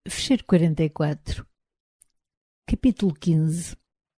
Fecheiro 44. Capítulo 15.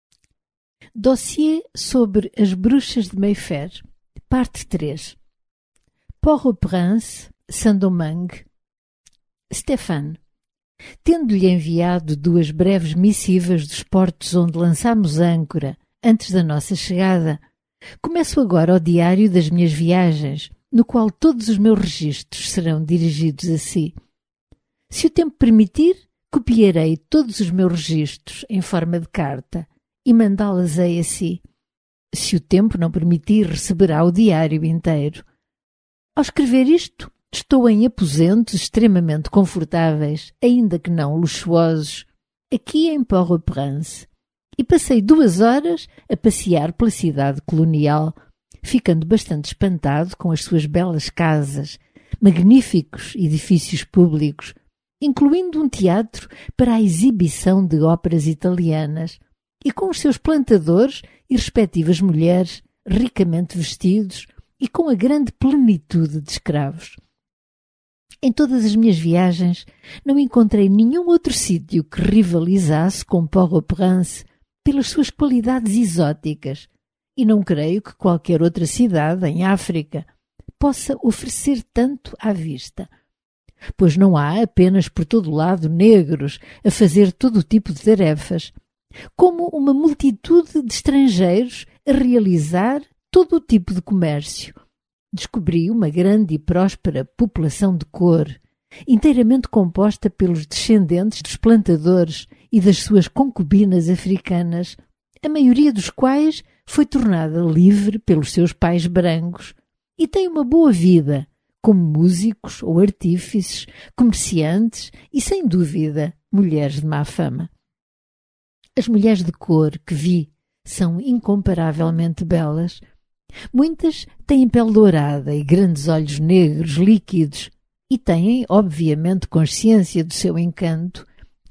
Dossiê sobre as bruxas de Mayfair. Parte 3. Port-au-Prince, Saint-Domingue. Stéphane. Tendo-lhe enviado 2 breves missivas dos portos onde lançámos âncora antes da nossa chegada, começo agora o diário das minhas viagens, no qual todos os meus registros serão dirigidos a si. Se o tempo permitir, copiarei todos os meus registros em forma de carta e mandá-las-ei a si. Se o tempo não permitir, receberá o diário inteiro. Ao escrever isto, estou em aposentos extremamente confortáveis, ainda que não luxuosos, aqui em Port-au-Prince, e passei 2 horas a passear pela cidade colonial, ficando bastante espantado com as suas belas casas, magníficos edifícios públicos, incluindo um teatro para a exibição de óperas italianas, e com os seus plantadores e respectivas mulheres ricamente vestidos e com a grande plenitude de escravos. Em todas as minhas viagens não encontrei nenhum outro sítio que rivalizasse com Port-au-Prince pelas suas qualidades exóticas, e não creio que qualquer outra cidade em África possa oferecer tanto à vista, pois não há apenas por todo o lado negros a fazer todo o tipo de tarefas, como uma multitude de estrangeiros a realizar todo o tipo de comércio. Descobri uma grande e próspera população de cor, inteiramente composta pelos descendentes dos plantadores e das suas concubinas africanas, a maioria dos quais foi tornada livre pelos seus pais brancos e tem uma boa vida, como músicos ou artífices, comerciantes e, sem dúvida, mulheres de má fama. As mulheres de cor que vi são incomparavelmente belas. Muitas têm pele dourada e grandes olhos negros líquidos e têm, obviamente, consciência do seu encanto.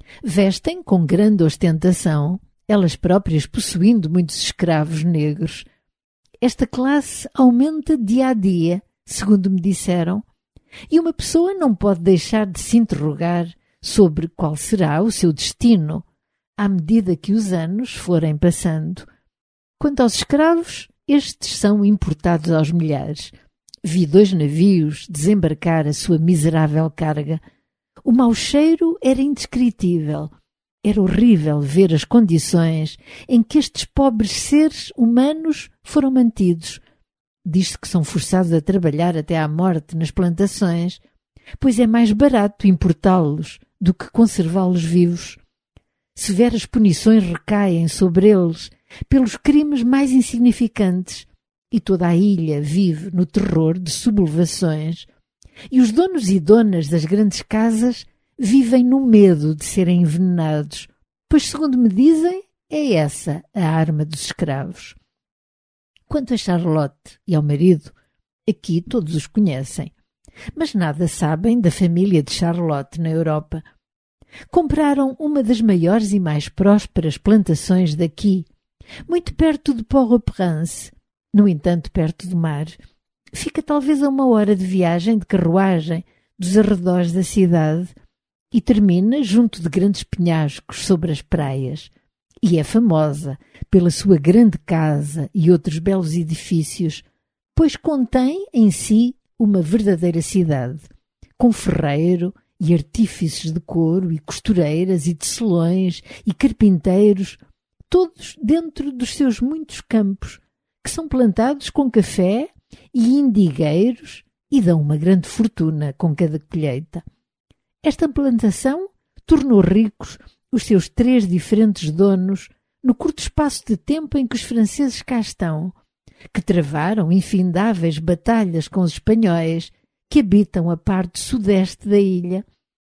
Vestem com grande ostentação, elas próprias possuindo muitos escravos negros. Esta classe aumenta dia a dia, segundo me disseram, e uma pessoa não pode deixar de se interrogar sobre qual será o seu destino à medida que os anos forem passando. Quanto aos escravos, estes são importados aos milhares. Vi 2 navios desembarcar a sua miserável carga. O mau cheiro era indescritível. Era horrível ver as condições em que estes pobres seres humanos foram mantidos. Diz-se que são forçados a trabalhar até à morte nas plantações, pois é mais barato importá-los do que conservá-los vivos. Severas punições recaem sobre eles pelos crimes mais insignificantes, e toda a ilha vive no terror de sublevações, e os donos e donas das grandes casas vivem no medo de serem envenenados, pois, segundo me dizem, é essa a arma dos escravos. Quanto a Charlotte e ao marido, aqui todos os conhecem, mas nada sabem da família de Charlotte na Europa. Compraram uma das maiores e mais prósperas plantações daqui, muito perto de Port-au-Prince, no entanto perto do mar. Fica talvez a 1 hora de viagem de carruagem dos arredores da cidade e termina junto de grandes penhascos sobre as praias. E é famosa pela sua grande casa e outros belos edifícios, pois contém em si uma verdadeira cidade, com ferreiro e artífices de couro, e costureiras, e tecelões, e carpinteiros, todos dentro dos seus muitos campos, que são plantados com café e indigueiros e dão uma grande fortuna com cada colheita. Esta plantação tornou ricos os seus 3 diferentes donos no curto espaço de tempo em que os franceses cá estão, que travaram infindáveis batalhas com os espanhóis que habitam a parte sudeste da ilha,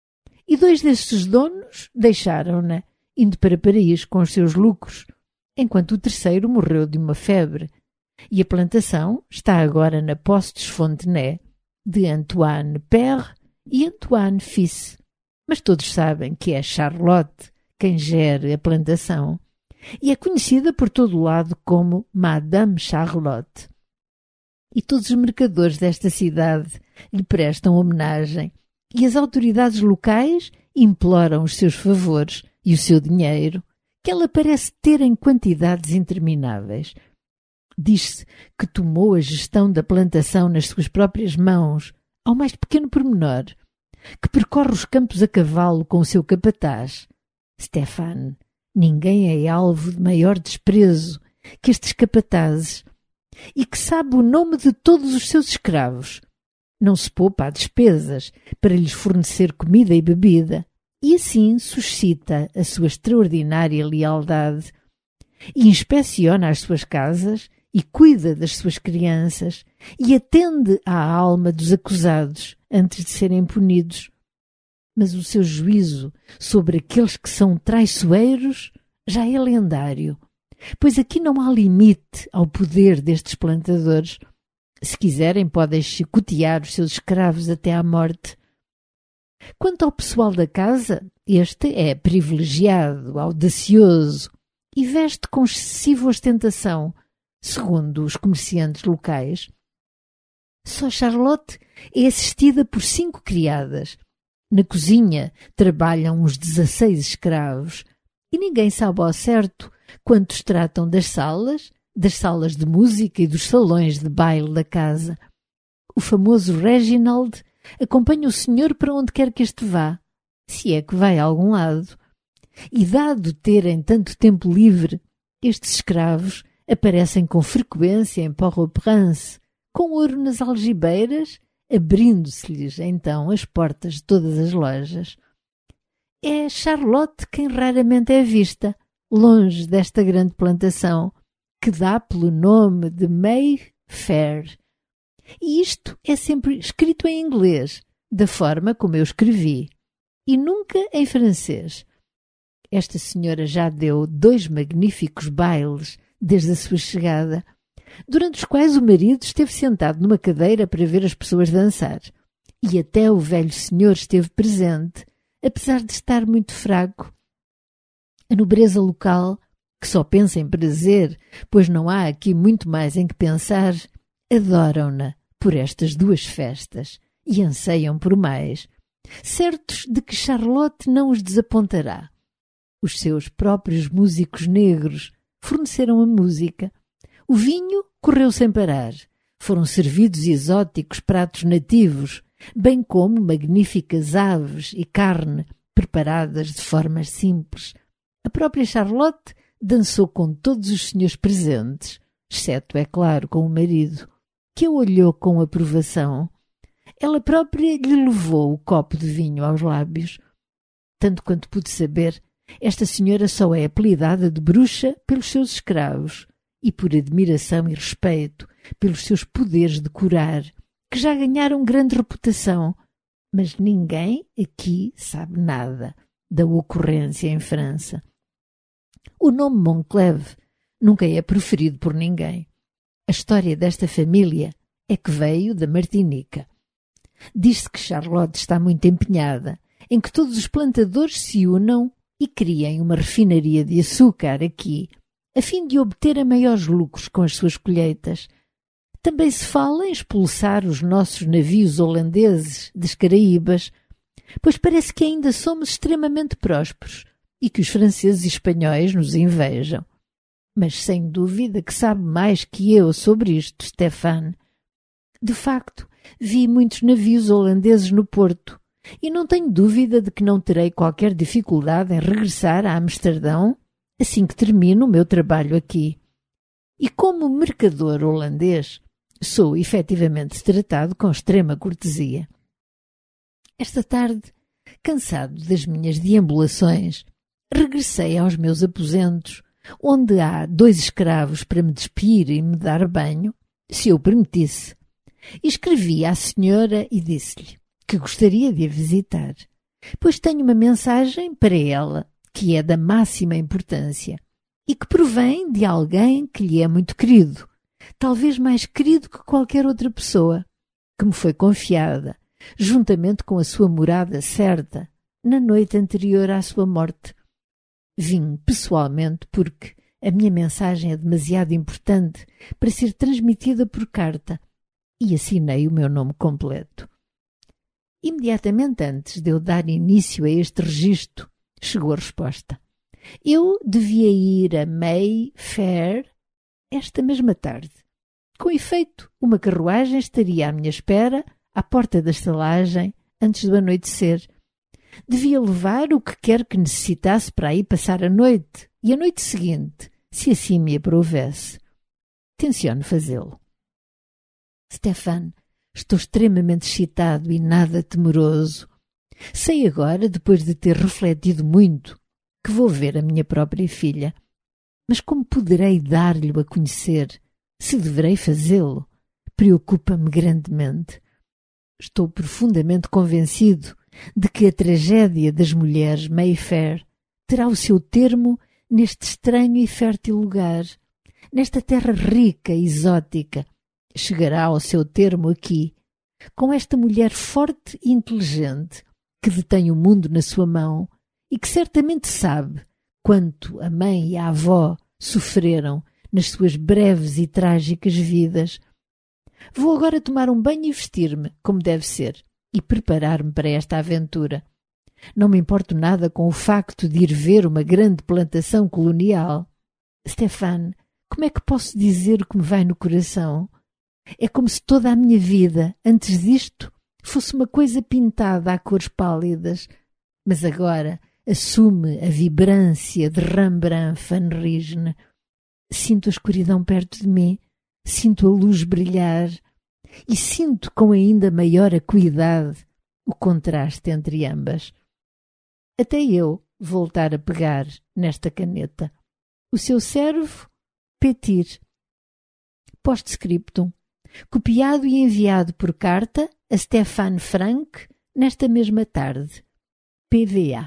e 2 destes donos deixaram-na, indo para Paris com os seus lucros, enquanto o terceiro morreu de uma febre, e a plantação está agora na posse dos Fontenay, de Antoine Père e Antoine Fils, mas todos sabem que é Charlotte quem gere a plantação, e é conhecida por todo o lado como Madame Charlotte. E todos os mercadores desta cidade lhe prestam homenagem, e as autoridades locais imploram os seus favores e o seu dinheiro, que ela parece ter em quantidades intermináveis. Diz-se que tomou a gestão da plantação nas suas próprias mãos, ao mais pequeno pormenor, que percorre os campos a cavalo com o seu capataz. Stefan, ninguém é alvo de maior desprezo que estes capatazes, e que sabe o nome de todos os seus escravos. Não se poupa a despesas para lhes fornecer comida e bebida, e assim suscita a sua extraordinária lealdade, e inspeciona as suas casas, e cuida das suas crianças, e atende à alma dos acusados antes de serem punidos. Mas o seu juízo sobre aqueles que são traiçoeiros já é lendário, pois aqui não há limite ao poder destes plantadores. Se quiserem, podem chicotear os seus escravos até à morte. Quanto ao pessoal da casa, este é privilegiado, audacioso e veste com excessiva ostentação, segundo os comerciantes locais. Só Charlotte é assistida por 5 criadas. Na cozinha trabalham uns 16 escravos e ninguém sabe ao certo quantos tratam das salas de música e dos salões de baile da casa. O famoso Reginald acompanha o senhor para onde quer que este vá, se é que vai a algum lado. E dado terem tanto tempo livre, estes escravos aparecem com frequência em Port-au-Prince, com ouro nas algibeiras, abrindo-se-lhes então as portas de todas as lojas. É Charlotte quem raramente é vista, longe desta grande plantação, que dá pelo nome de Mayfair. E isto é sempre escrito em inglês, da forma como eu escrevi, e nunca em francês. Esta senhora já deu 2 magníficos bailes desde a sua chegada, durante os quais o marido esteve sentado numa cadeira para ver as pessoas dançar. E até o velho senhor esteve presente, apesar de estar muito fraco. A nobreza local, que só pensa em prazer, pois não há aqui muito mais em que pensar, adoram-na por estas 2 festas e anseiam por mais, certos de que Charlotte não os desapontará. Os seus próprios músicos negros forneceram a música. O vinho correu sem parar. Foram servidos exóticos pratos nativos, bem como magníficas aves e carne preparadas de formas simples. A própria Charlotte dançou com todos os senhores presentes, exceto, é claro, com o marido, que a olhou com aprovação. Ela própria lhe levou o copo de vinho aos lábios. Tanto quanto pude saber, esta senhora só é apelidada de bruxa pelos seus escravos e por admiração e respeito pelos seus poderes de curar, que já ganharam grande reputação, mas ninguém aqui sabe nada da ocorrência em França. O nome Moncleve nunca é proferido por ninguém. A história desta família é que veio da Martinica. Diz-se que Charlotte está muito empenhada em que todos os plantadores se unam e criem uma refinaria de açúcar aqui, a fim de obter maiores lucros com as suas colheitas. Também se fala em expulsar os nossos navios holandeses das Caraíbas, pois parece que ainda somos extremamente prósperos e que os franceses e espanhóis nos invejam. Mas sem dúvida que sabe mais que eu sobre isto, Stefan. De facto, vi muitos navios holandeses no porto e não tenho dúvida de que não terei qualquer dificuldade em regressar a Amsterdão assim que termino o meu trabalho aqui. E como mercador holandês, sou efetivamente tratado com extrema cortesia. Esta tarde, cansado das minhas deambulações, regressei aos meus aposentos, onde há 2 escravos para me despir e me dar banho, se eu permitisse. E escrevi à senhora e disse-lhe que gostaria de a visitar, pois tenho uma mensagem para ela que é da máxima importância e que provém de alguém que lhe é muito querido, talvez mais querido que qualquer outra pessoa, que me foi confiada, juntamente com a sua morada certa, na noite anterior à sua morte. Vim pessoalmente porque a minha mensagem é demasiado importante para ser transmitida por carta e assinei o meu nome completo. Imediatamente antes de eu dar início a este registro, chegou a resposta. Eu devia ir a Mayfair esta mesma tarde. Com efeito, uma carruagem estaria à minha espera, à porta da estalagem, antes do anoitecer. Devia levar o que quer que necessitasse para aí passar a noite, e a noite seguinte, se assim me aprovesse. Tenciono fazê-lo. Stefan, estou extremamente excitado e nada temeroso. Sei agora, depois de ter refletido muito, que vou ver a minha própria filha. Mas como poderei dar-lhe a conhecer? Se deverei fazê-lo? Preocupa-me grandemente. Estou profundamente convencido de que a tragédia das mulheres Mayfair terá o seu termo neste estranho e fértil lugar, nesta terra rica e exótica. Chegará ao seu termo aqui, com esta mulher forte e inteligente, que detém o mundo na sua mão e que certamente sabe quanto a mãe e a avó sofreram nas suas breves e trágicas vidas. Vou agora tomar um banho e vestir-me, como deve ser, e preparar-me para esta aventura. Não me importo nada com o facto de ir ver uma grande plantação colonial. Stefan, como é que posso dizer o que me vai no coração? É como se toda a minha vida, antes disto, fosse uma coisa pintada a cores pálidas, mas agora assume a vibrância de Rembrandt van Rijn. Sinto a escuridão perto de mim, sinto a luz brilhar e sinto com ainda maior acuidade o contraste entre ambas. Até eu voltar a pegar nesta caneta. O seu servo, Petir. Post-scriptum. Copiado e enviado por carta a Stefan Frank nesta mesma tarde. PVA.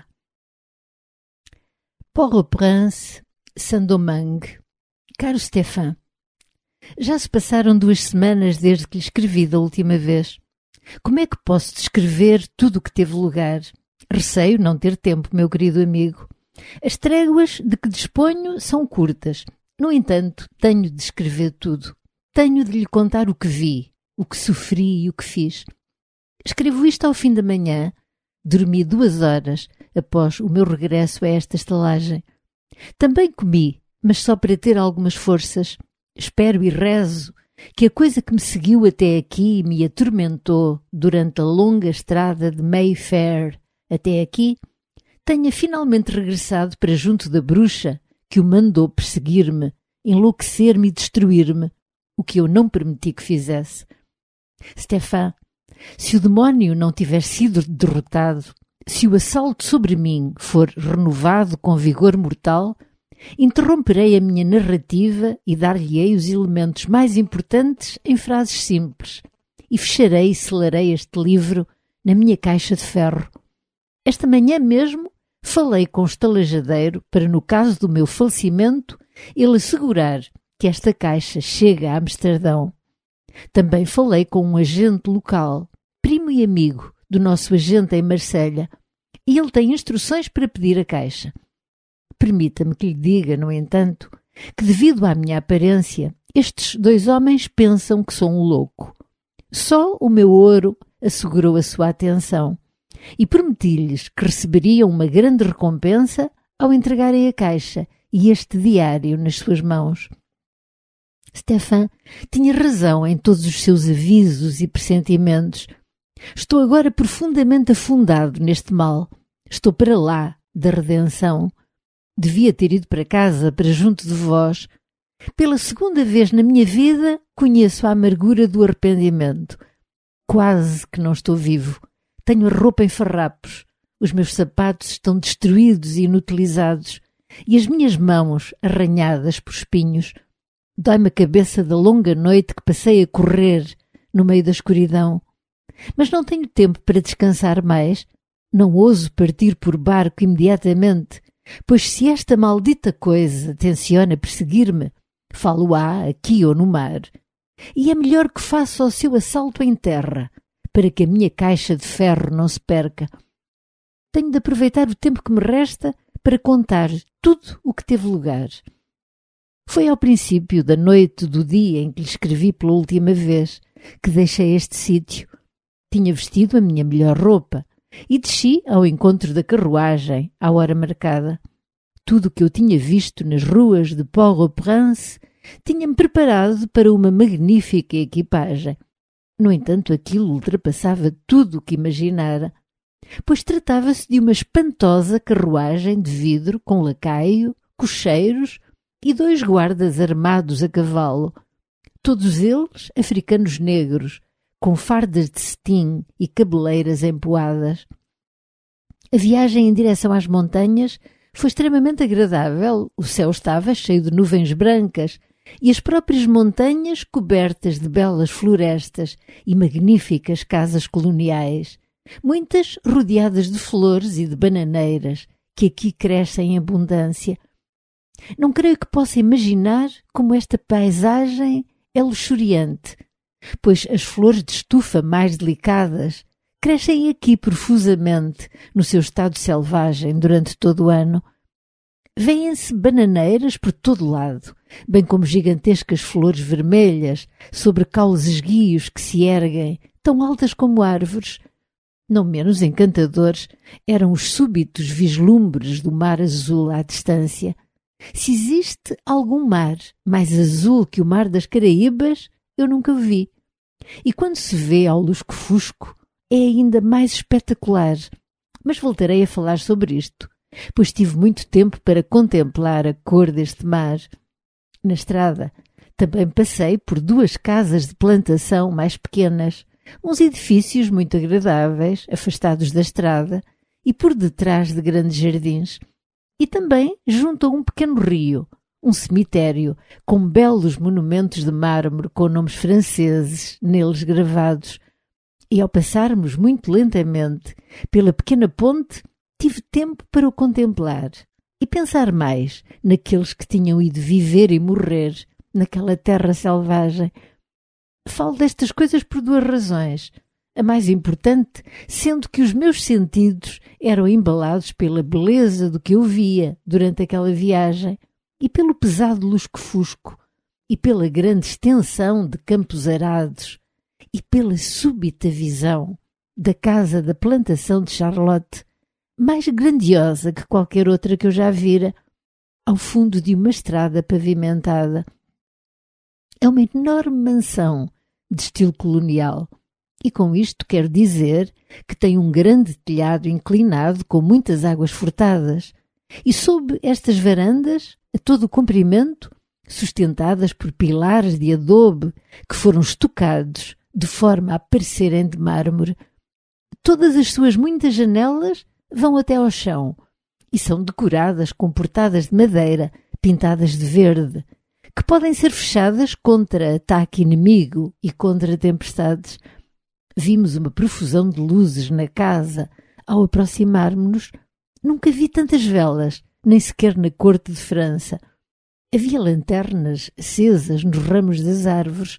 Port-au-Prince, Saint-Domingue. Caro Stefan, já se passaram 2 semanas desde que lhe escrevi da última vez. Como é que posso descrever tudo o que teve lugar? Receio não ter tempo, meu querido amigo. As tréguas de que disponho são curtas. No entanto, tenho de escrever tudo. Tenho de lhe contar o que vi, o que sofri e o que fiz. Escrevo isto ao fim da manhã. Dormi 2 horas após o meu regresso a esta estalagem. Também comi, mas só para ter algumas forças. Espero e rezo que a coisa que me seguiu até aqui e me atormentou durante a longa estrada de Mayfair até aqui tenha finalmente regressado para junto da bruxa que o mandou perseguir-me, enlouquecer-me e destruir-me, o que eu não permiti que fizesse. Stefan, se o demónio não tiver sido derrotado, se o assalto sobre mim for renovado com vigor mortal, interromperei a minha narrativa e dar-lhe-ei os elementos mais importantes em frases simples e fecharei e selarei este livro na minha caixa de ferro. Esta manhã mesmo falei com o estalajadeiro para, no caso do meu falecimento, ele assegurar que esta caixa chega a Amsterdão. Também falei com um agente local, primo e amigo do nosso agente em Marselha, e ele tem instruções para pedir a caixa. Permita-me que lhe diga, no entanto, que devido à minha aparência, estes 2 homens pensam que sou um louco. Só o meu ouro assegurou a sua atenção e prometi-lhes que receberiam uma grande recompensa ao entregarem a caixa e este diário nas suas mãos. Stefan tinha razão em todos os seus avisos e pressentimentos. Estou agora profundamente afundado neste mal. Estou para lá da redenção. Devia ter ido para casa, para junto de vós. Pela 2ª vez na minha vida conheço a amargura do arrependimento. Quase que não estou vivo. Tenho a roupa em farrapos. Os meus sapatos estão destruídos e inutilizados. E as minhas mãos arranhadas por espinhos. Dói-me a cabeça da longa noite que passei a correr no meio da escuridão. Mas não tenho tempo para descansar mais. Não ouso partir por barco imediatamente, pois se esta maldita coisa tenciona perseguir-me, falo-á aqui ou no mar. E é melhor que faça o seu assalto em terra, para que a minha caixa de ferro não se perca. Tenho de aproveitar o tempo que me resta para contar tudo o que teve lugar. Foi ao princípio da noite do dia em que lhe escrevi pela última vez que deixei este sítio. Tinha vestido a minha melhor roupa e desci ao encontro da carruagem à hora marcada. Tudo o que eu tinha visto nas ruas de Port-au-Prince tinha-me preparado para uma magnífica equipagem. No entanto, aquilo ultrapassava tudo o que imaginara, pois tratava-se de uma espantosa carruagem de vidro com lacaio, cocheiros e 2 guardas armados a cavalo, todos eles africanos negros, com fardas de cetim e cabeleiras empoadas. A viagem em direção às montanhas foi extremamente agradável. O céu estava cheio de nuvens brancas e as próprias montanhas cobertas de belas florestas e magníficas casas coloniais, muitas rodeadas de flores e de bananeiras, que aqui crescem em abundância. Não creio que possa imaginar como esta paisagem é luxuriante, pois as flores de estufa mais delicadas crescem aqui profusamente no seu estado selvagem durante todo o ano. Vêem-se bananeiras por todo lado, bem como gigantescas flores vermelhas sobre caules esguios que se erguem, tão altas como árvores. Não menos encantadores eram os súbitos vislumbres do mar azul à distância. Se existe algum mar mais azul que o mar das Caraíbas, eu nunca o vi. E quando se vê ao lusco-fusco, é ainda mais espetacular. Mas voltarei a falar sobre isto, pois tive muito tempo para contemplar a cor deste mar. Na estrada, também passei por 2 casas de plantação mais pequenas, uns edifícios muito agradáveis, afastados da estrada e por detrás de grandes jardins. E também junto a um pequeno rio, um cemitério com belos monumentos de mármore com nomes franceses neles gravados. E ao passarmos muito lentamente pela pequena ponte, tive tempo para o contemplar e pensar mais naqueles que tinham ido viver e morrer naquela terra selvagem. Falo destas coisas por 2 razões. A mais importante sendo que os meus sentidos eram embalados pela beleza do que eu via durante aquela viagem e pelo pesado lusco-fusco e pela grande extensão de campos arados e pela súbita visão da casa da plantação de Charlotte, mais grandiosa que qualquer outra que eu já vira, ao fundo de uma estrada pavimentada. É uma enorme mansão de estilo colonial, e com isto quero dizer que tem um grande telhado inclinado com muitas águas furtadas, e sob estas varandas, a todo o comprimento, sustentadas por pilares de adobe que foram estucados de forma a parecerem de mármore, todas as suas muitas janelas vão até ao chão e são decoradas com portadas de madeira pintadas de verde, que podem ser fechadas contra ataque inimigo e contra tempestades. Vimos uma profusão de luzes na casa. Ao aproximar-nos-nos, nunca vi tantas velas, nem sequer na corte de França. Havia lanternas acesas nos ramos das árvores.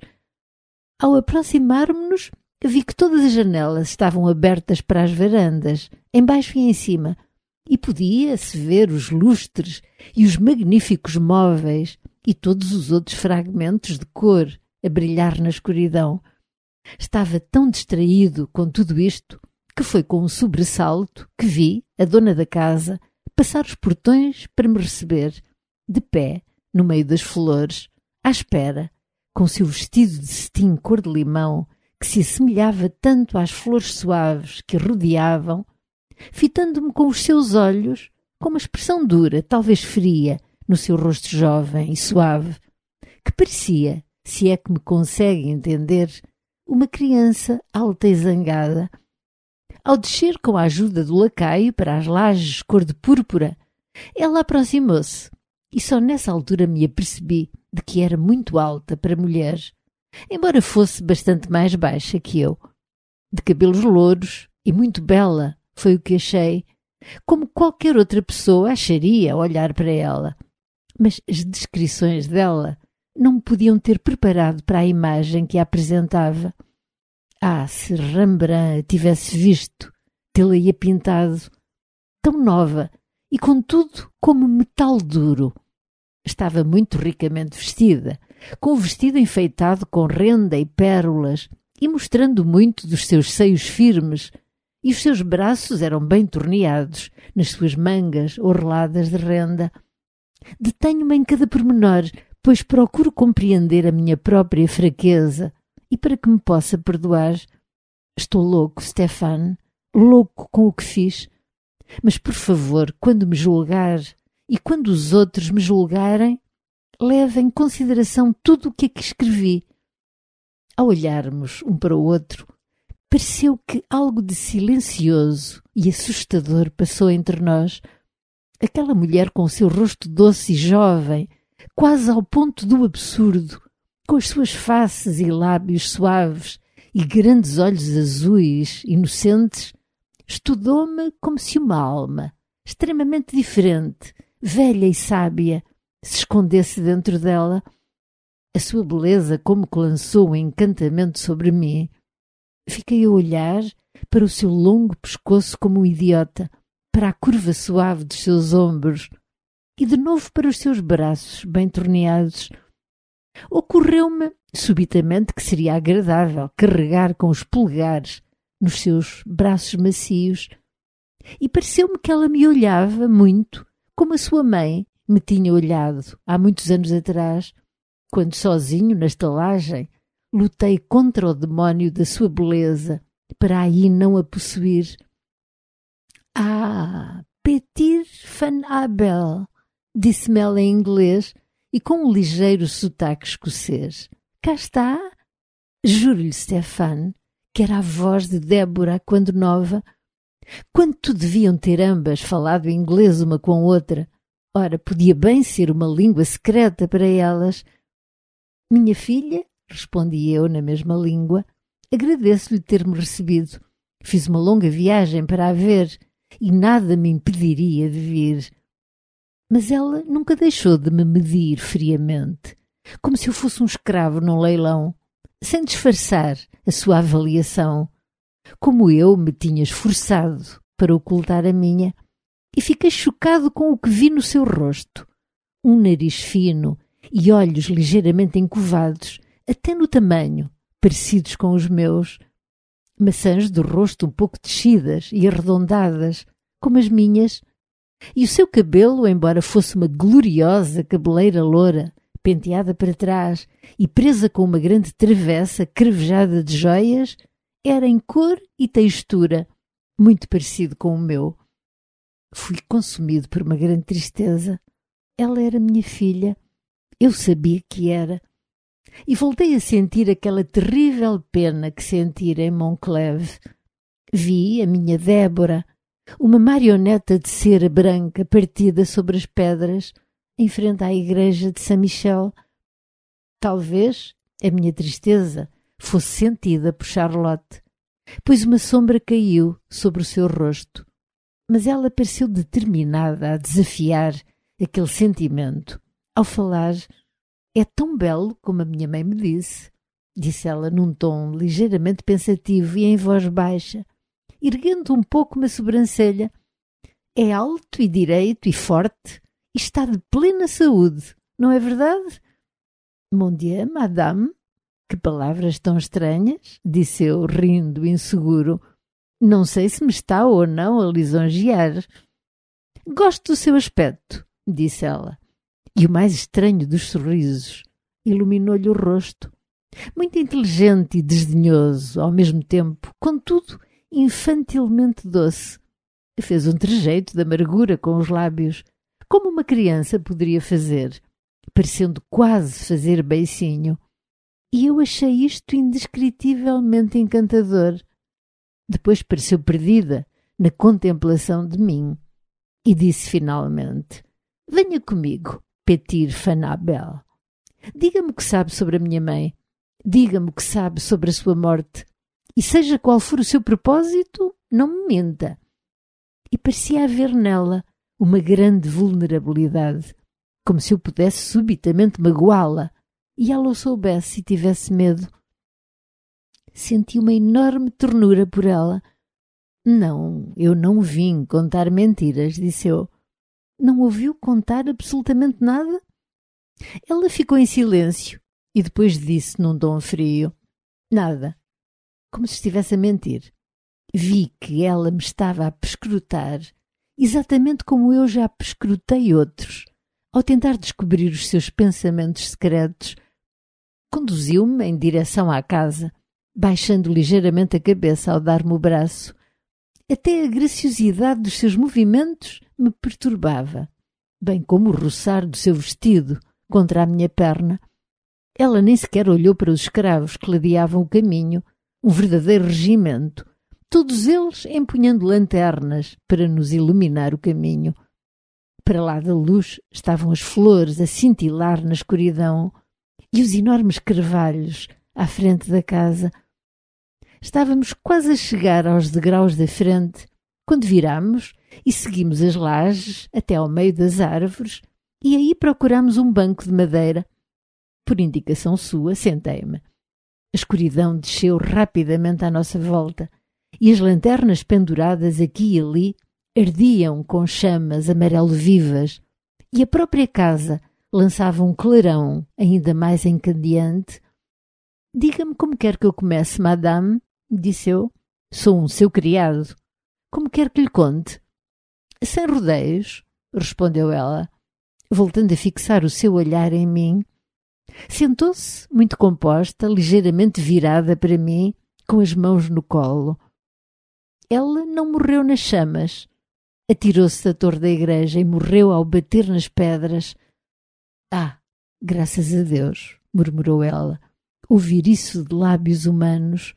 Ao aproximar-nos-nos, vi que todas as janelas estavam abertas para as varandas, embaixo e em cima, e podia-se ver os lustres e os magníficos móveis e todos os outros fragmentos de cor a brilhar na escuridão. Estava tão distraído com tudo isto que foi com um sobressalto que vi a dona da casa passar os portões para me receber, de pé, no meio das flores, à espera, com seu vestido de cetim cor de limão, que se assemelhava tanto às flores suaves que a rodeavam, fitando-me com os seus olhos, com uma expressão dura, talvez fria, no seu rosto jovem e suave, que parecia, se é que me consegue entender, uma criança alta e zangada. Ao descer com a ajuda do lacaio para as lajes cor de púrpura, ela aproximou-se e só nessa altura me apercebi de que era muito alta para mulher, embora fosse bastante mais baixa que eu. De cabelos louros e muito bela, foi o que achei, como qualquer outra pessoa acharia ao olhar para ela. Mas as descrições dela não me podiam ter preparado para a imagem que a apresentava. Ah, se Rembrandt a tivesse visto, tê-la-ia pintado, tão nova e contudo como metal duro. Estava muito ricamente vestida, com o vestido enfeitado com renda e pérolas e mostrando muito dos seus seios firmes, e os seus braços eram bem torneados nas suas mangas orladas de renda. Detenho-me em cada pormenor, pois procuro compreender a minha própria fraqueza, e para que me possa perdoar. Estou louco, Stefan, louco com o que fiz. Mas, por favor, quando me julgar e quando os outros me julgarem, leve em consideração tudo o que aqui escrevi. Ao olharmos um para o outro, pareceu que algo de silencioso e assustador passou entre nós. Aquela mulher com o seu rosto doce e jovem, quase ao ponto do absurdo, com as suas faces e lábios suaves e grandes olhos azuis, inocentes, estudou-me como se uma alma, extremamente diferente, velha e sábia, se escondesse dentro dela. A sua beleza como que lançou um encantamento sobre mim. Fiquei a olhar para o seu longo pescoço como um idiota, para a curva suave dos seus ombros e de novo para os seus braços bem torneados. Ocorreu-me subitamente que seria agradável carregar com os polegares nos seus braços macios, e pareceu-me que ela me olhava muito como a sua mãe me tinha olhado há muitos anos atrás, quando sozinho na estalagem lutei contra o demónio da sua beleza para aí não a possuir. Ah, Petir van Abel, disse-me ela em inglês e com um ligeiro sotaque escocês. Cá está. Juro-lhe, Stefan, que era a voz de Débora quando nova. Quanto deviam ter ambas falado inglês uma com outra. Ora, podia bem ser uma língua secreta para elas. Minha filha, respondi eu na mesma língua, agradeço-lhe ter-me recebido. Fiz uma longa viagem para a ver e nada me impediria de vir. Mas ela nunca deixou de me medir friamente, como se eu fosse um escravo num leilão, sem disfarçar a sua avaliação, como eu me tinha esforçado para ocultar a minha, e fiquei chocado com o que vi no seu rosto. Um nariz fino e olhos ligeiramente encovados, até no tamanho, parecidos com os meus, maçãs do rosto um pouco descidas e arredondadas, como as minhas, e o seu cabelo, embora fosse uma gloriosa cabeleira loura, penteada para trás e presa com uma grande travessa crevejada de joias, era em cor e textura muito parecido com o meu. Fui consumido por uma grande tristeza. Ela era minha filha. Eu sabia que era. E voltei a sentir aquela terrível pena que sentira em Moncleve. Vi a minha Débora, uma marioneta de cera branca partida sobre as pedras, em frente à igreja de Saint-Michel. Talvez a minha tristeza fosse sentida por Charlotte, pois uma sombra caiu sobre o seu rosto. Mas ela pareceu determinada a desafiar aquele sentimento. Ao falar, é tão belo como a minha mãe me disse ela num tom ligeiramente pensativo e em voz baixa, erguendo um pouco uma sobrancelha. É alto e direito e forte e está de plena saúde, não é verdade? Mon Dieu, madame, que palavras tão estranhas, disse eu, rindo, inseguro. Não sei se me está ou não a lisonjear. Gosto do seu aspecto, disse ela, e o mais estranho dos sorrisos iluminou-lhe o rosto. Muito inteligente e desdenhoso ao mesmo tempo, contudo infantilmente doce. Fez um trejeito de amargura com os lábios, como uma criança poderia fazer, parecendo quase fazer beicinho. E eu achei isto indescritivelmente encantador. Depois pareceu perdida na contemplação de mim e disse finalmente: venha comigo, Petir van Abel. Diga-me o que sabe sobre a minha mãe. Diga-me o que sabe sobre a sua morte. E seja qual for o seu propósito, não me minta. E parecia haver nela uma grande vulnerabilidade, como se eu pudesse subitamente magoá-la e ela o soubesse e tivesse medo. Senti uma enorme ternura por ela. Não, eu não vim contar mentiras, disse eu. Não ouviu contar absolutamente nada? Ela ficou em silêncio e depois disse num tom frio: nada. como se estivesse a mentir. Vi que ela me estava a perscrutar, exatamente como eu já perscrutei outros, ao tentar descobrir os seus pensamentos secretos. Conduziu-me em direção à casa, baixando ligeiramente a cabeça ao dar-me o braço. Até a graciosidade dos seus movimentos me perturbava, bem como o roçar do seu vestido contra a minha perna. Ela nem sequer olhou para os escravos que ladeavam o caminho, um verdadeiro regimento, todos eles empunhando lanternas para nos iluminar o caminho. Para lá da luz estavam as flores a cintilar na escuridão e os enormes carvalhos à frente da casa. Estávamos quase a chegar aos degraus da frente, quando virámos e seguimos as lajes até ao meio das árvores, e aí procurámos um banco de madeira. Por indicação sua, sentei-me. A escuridão desceu rapidamente à nossa volta, e as lanternas penduradas aqui e ali ardiam com chamas amarelo-vivas, e a própria casa lançava um clarão ainda mais encandeante. Diga-me como quer que eu comece, madame, disse eu. Sou um seu criado. Como quer que lhe conte? Sem rodeios, respondeu ela, voltando a fixar o seu olhar em mim. Sentou-se, muito composta, ligeiramente virada para mim, com as mãos no colo. Ela não morreu nas chamas. Atirou-se da torre da igreja e morreu ao bater nas pedras. Ah, graças a Deus, murmurou ela. Ouvir isso de lábios humanos.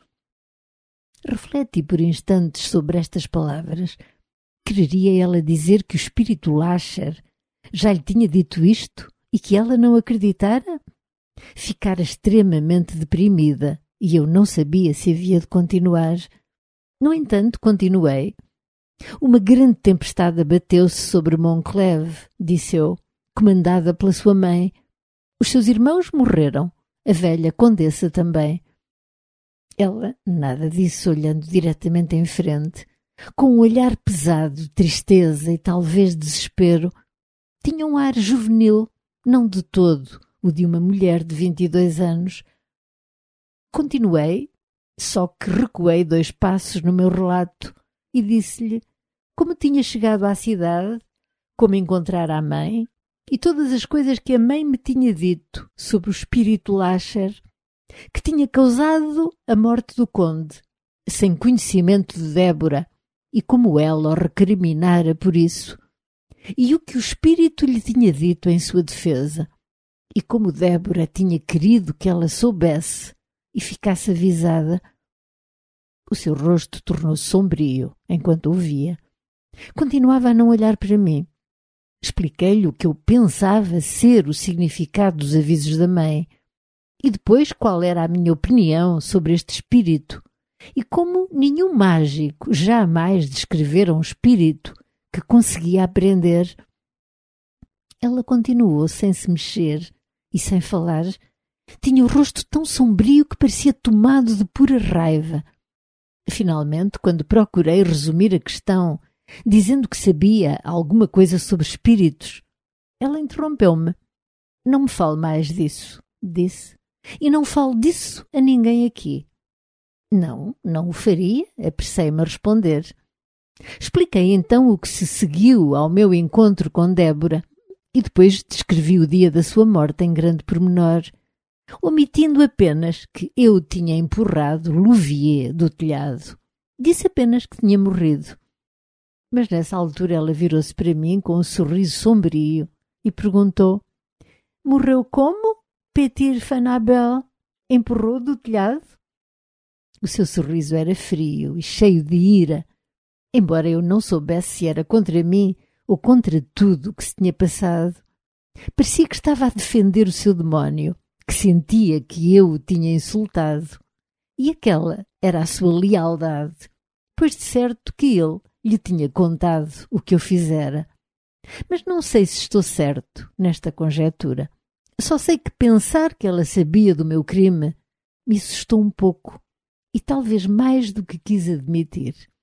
Refleti por instantes sobre estas palavras. Quereria ela dizer que o espírito Lasher já lhe tinha dito isto e que ela não acreditara? Ficara extremamente deprimida e eu não sabia se havia de continuar. No entanto, continuei. Uma grande tempestade abateu-se sobre Moncleve, disse eu, comandada pela sua mãe. Os seus irmãos morreram, a velha condessa também. Ela nada disse, olhando diretamente em frente, com um olhar pesado de tristeza e talvez desespero. Tinha um ar juvenil, não de todo o de uma mulher de 22 anos. Continuei, só que recuei 2 passos no meu relato e disse-lhe como tinha chegado à cidade, como encontrara a mãe e todas as coisas que a mãe me tinha dito sobre o espírito Lasher, que tinha causado a morte do conde, sem conhecimento de Débora, e como ela o recriminara por isso, e o que o espírito lhe tinha dito em sua defesa, e como Débora tinha querido que ela soubesse e ficasse avisada. O seu rosto tornou-se sombrio enquanto ouvia. Continuava a não olhar para mim. Expliquei-lhe o que eu pensava ser o significado dos avisos da mãe e depois qual era a minha opinião sobre este espírito e como nenhum mágico jamais descrevera um espírito que conseguia aprender. Ela continuou sem se mexer e sem falar. Tinha o rosto tão sombrio que parecia tomado de pura raiva. Finalmente, quando procurei resumir a questão, dizendo que sabia alguma coisa sobre espíritos, ela interrompeu-me. Não me fale mais disso, disse, e não fale disso a ninguém aqui. Não, não o faria, apressei-me a responder. Expliquei então o que se seguiu ao meu encontro com Débora e depois descrevi o dia da sua morte em grande pormenor, omitindo apenas que eu tinha empurrado Louvier do telhado. Disse apenas que tinha morrido. Mas nessa altura ela virou-se para mim com um sorriso sombrio e perguntou: morreu como? Petit Fanabel empurrou do telhado? O seu sorriso era frio e cheio de ira, embora eu não soubesse se era contra mim ou contra tudo o que se tinha passado. Parecia que estava a defender o seu demónio, que sentia que eu o tinha insultado. E aquela era a sua lealdade, pois de certo que ele lhe tinha contado o que eu fizera. Mas não sei se estou certo nesta conjectura. Só sei que pensar que ela sabia do meu crime me assustou um pouco, e talvez mais do que quis admitir.